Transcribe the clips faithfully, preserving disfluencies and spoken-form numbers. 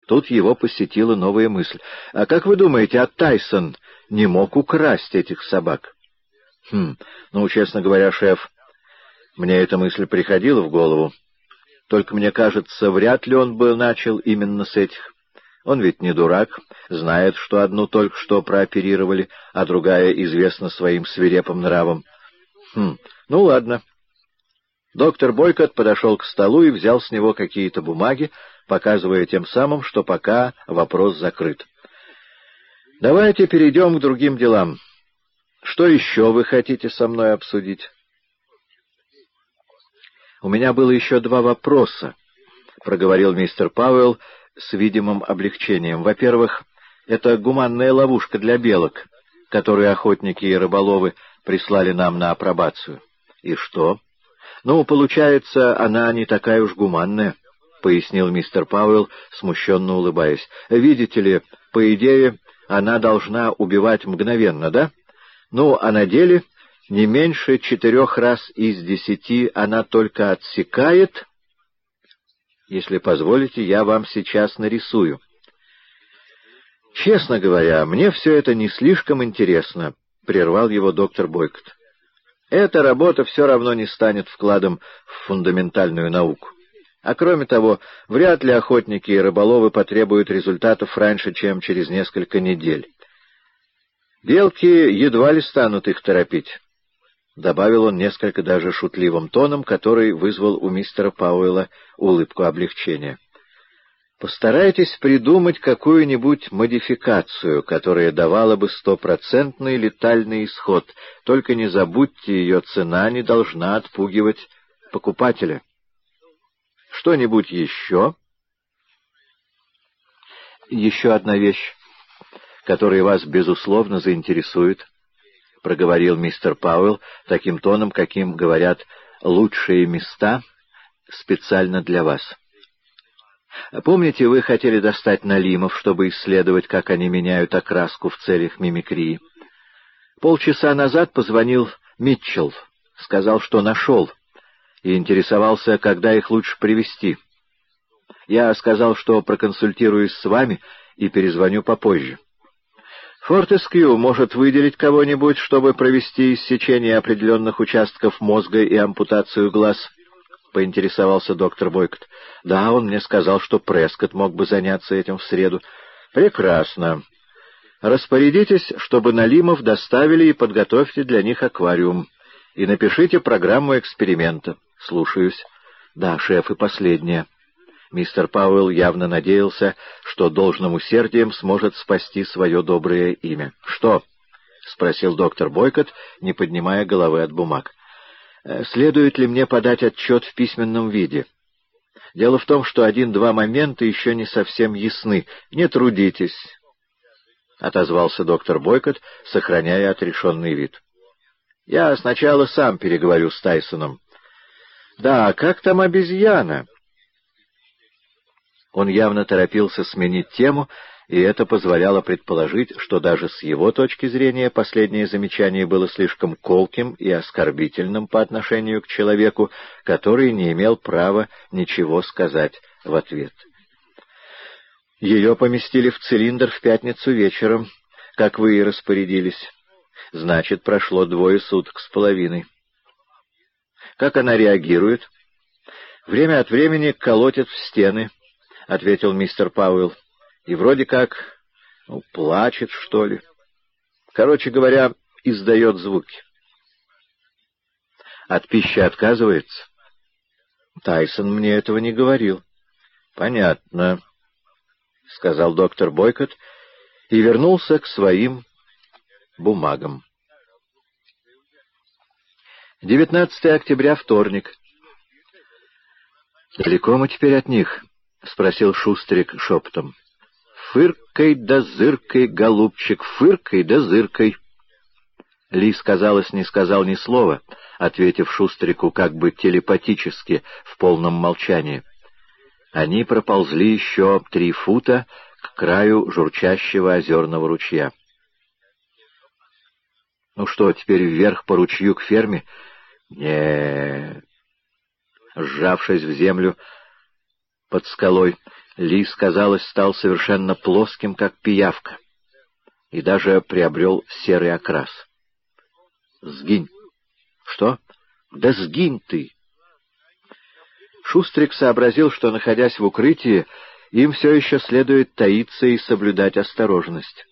Тут его посетила новая мысль. «А как вы думаете, а Тайсон не мог украсть этих собак?» «Хм, ну, честно говоря, шеф, мне эта мысль приходила в голову. Только мне кажется, вряд ли он бы начал именно с этих. Он ведь не дурак, знает, что одну только что прооперировали, а другая известна своим свирепым нравом. Хм, ну ладно». Доктор Бойкот подошел к столу и взял с него какие-то бумаги, показывая тем самым, что пока вопрос закрыт. «Давайте перейдем к другим делам. Что еще вы хотите со мной обсудить?» «У меня было еще два вопроса», — проговорил мистер Пауэлл с видимым облегчением. «Во-первых, это гуманная ловушка для белок, которую охотники и рыболовы прислали нам на апробацию». «И что?» «Ну, получается, она не такая уж гуманная», — пояснил мистер Пауэлл, смущенно улыбаясь. «Видите ли, по идее, она должна убивать мгновенно, да? Ну, а на деле не меньше четырех раз из десяти она только отсекает. Если позволите, я вам сейчас нарисую». «Честно говоря, мне все это не слишком интересно», — прервал его доктор Бойкот. «Эта работа все равно не станет вкладом в фундаментальную науку. А кроме того, вряд ли охотники и рыболовы потребуют результатов раньше, чем через несколько недель. Белки едва ли станут их торопить», — добавил он несколько даже шутливым тоном, который вызвал у мистера Пауэлла улыбку облегчения. «Постарайтесь придумать какую-нибудь модификацию, которая давала бы стопроцентный летальный исход. Только не забудьте, ее цена не должна отпугивать покупателя. Что-нибудь еще?» «Еще одна вещь, которая вас, безусловно, заинтересует», — проговорил мистер Пауэлл таким тоном, каким говорят «лучшие места специально для вас». «Помните, вы хотели достать налимов, чтобы исследовать, как они меняют окраску в целях мимикрии? Полчаса назад позвонил Митчелл, сказал, что нашел, и интересовался, когда их лучше привезти. Я сказал, что проконсультируюсь с вами и перезвоню попозже. Фортескью может выделить кого-нибудь, чтобы провести иссечение определенных участков мозга и ампутацию глаз?» — поинтересовался доктор Бойкот. «Да, он мне сказал, что Прескотт мог бы заняться этим в среду». «Прекрасно. Распорядитесь, чтобы налимов доставили, и подготовьте для них аквариум. И напишите программу эксперимента». «Слушаюсь». «Да, шеф, и последнее». Мистер Пауэлл явно надеялся, что должным усердием сможет спасти свое доброе имя. «Что?» — спросил доктор Бойкот, не поднимая головы от бумаг. «Следует ли мне подать отчет в письменном виде? Дело в том, что один-два момента еще не совсем ясны. Не трудитесь», — отозвался доктор Бойкот, сохраняя отрешенный вид. «Я сначала сам переговорю с Тайсоном». «Да, как там обезьяна?» Он явно торопился сменить тему, и это позволяло предположить, что даже с его точки зрения последнее замечание было слишком колким и оскорбительным по отношению к человеку, который не имел права ничего сказать в ответ. «Ее поместили в цилиндр в пятницу вечером, как вы и распорядились. Значит, прошло двое суток с половиной. Как она реагирует?» «Время от времени колотит в стены», — ответил мистер Пауэлл. «И вроде как, ну, плачет, что ли. Короче говоря, издает звуки». «От пищи отказывается?» «Тайсон мне этого не говорил». «Понятно», — сказал доктор Бойкот и вернулся к своим бумагам. девятнадцатое октября, вторник. «Далеко мы теперь от них?» — спросил Шустрик шепотом. «Фыркай да зыркай, голубчик, фыркай да зыркай». Лис, казалось, не сказал ни слова, ответив Шустрику как бы телепатически, в полном молчании. Они проползли еще три фута к краю журчащего озерного ручья. «Ну что, теперь вверх по ручью к ферме?» «Не-е-е». Сжавшись в землю под скалой, Лис, казалось, стал совершенно плоским, как пиявка, и даже приобрел серый окрас. «Сгинь!» «Что? Да сгинь ты!» Шустрик сообразил, что, находясь в укрытии, им все еще следует таиться и соблюдать осторожность.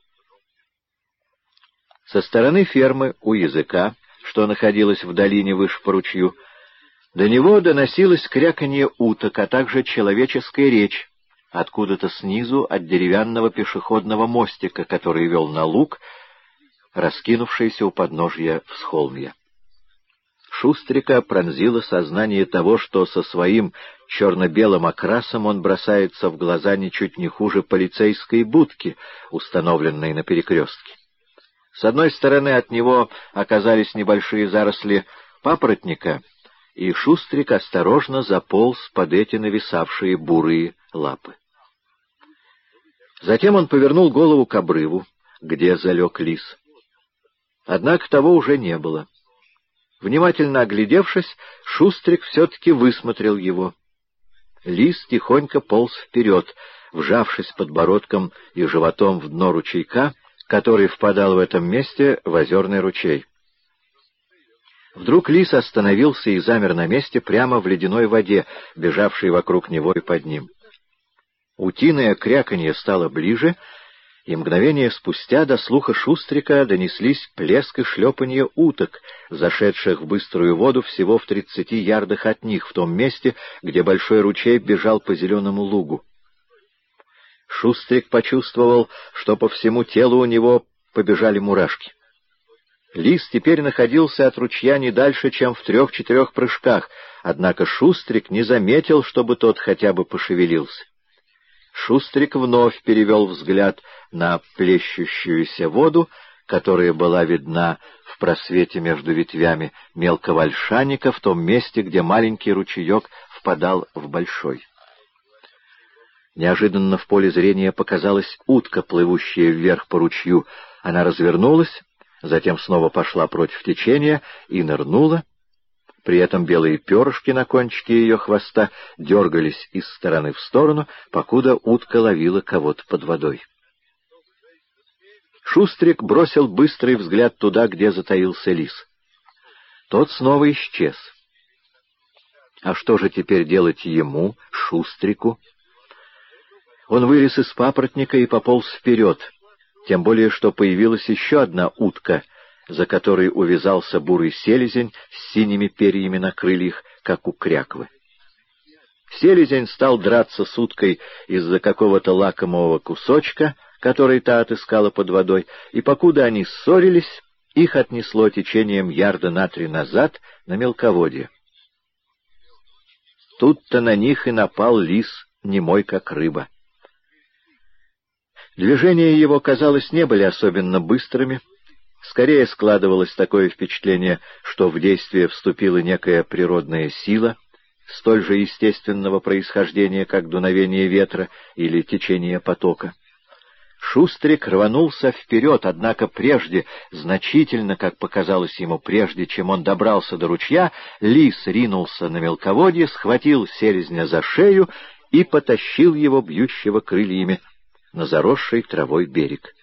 Со стороны фермы у языка, что находилась в долине выше по ручью, до него доносилось кряканье уток, а также человеческая речь, откуда-то снизу от деревянного пешеходного мостика, который вел на луг, раскинувшийся у подножья всхолмья. Шустрика пронзило сознание того, что со своим черно-белым окрасом он бросается в глаза ничуть не хуже полицейской будки, установленной на перекрестке. С одной стороны от него оказались небольшие заросли папоротника, и Шустрик осторожно заполз под эти нависавшие бурые лапы. Затем он повернул голову к обрыву, где залег лис. Однако того уже не было. Внимательно оглядевшись, Шустрик все-таки высмотрел его. Лис тихонько полз вперед, вжавшись подбородком и животом в дно ручейка, который впадал в этом месте в озерный ручей. Вдруг лис остановился и замер на месте прямо в ледяной воде, бежавшей вокруг него и под ним. Утиное кряканье стало ближе, и мгновение спустя до слуха Шустрика донеслись плеск и шлепанье уток, зашедших в быструю воду всего в тридцати ярдах от них, в том месте, где большой ручей бежал по зеленому лугу. Шустрик почувствовал, что по всему телу у него побежали мурашки. Лис теперь находился от ручья не дальше, чем в трех-четырех прыжках, однако Шустрик не заметил, чтобы тот хотя бы пошевелился. Шустрик вновь перевел взгляд на плещущуюся воду, которая была видна в просвете между ветвями мелкого ольшаника, в том месте, где маленький ручеек впадал в большой. Неожиданно в поле зрения показалась утка, плывущая вверх по ручью. Она развернулась, затем снова пошла против течения и нырнула. При этом белые перышки на кончике ее хвоста дергались из стороны в сторону, покуда утка ловила кого-то под водой. Шустрик бросил быстрый взгляд туда, где затаился лис. Тот снова исчез. А что же теперь делать ему, Шустрику? Он вылез из папоротника и пополз вперед, тем более что появилась еще одна утка, за которой увязался бурый селезень с синими перьями на крыльях, как у кряквы. Селезень стал драться с уткой из-за какого-то лакомого кусочка, который та отыскала под водой, и покуда они ссорились, их отнесло течением ярда на три назад на мелководье. Тут-то на них и напал лис, немой как рыба. Движения его, казалось, не были особенно быстрыми. Скорее складывалось такое впечатление, что в действие вступила некая природная сила, столь же естественного происхождения, как дуновение ветра или течение потока. Шустрик рванулся вперед, однако прежде, значительно, как показалось ему, прежде чем он добрался до ручья, лис ринулся на мелководье, схватил селезня за шею и потащил его, бьющего крыльями, на заросший травой берег.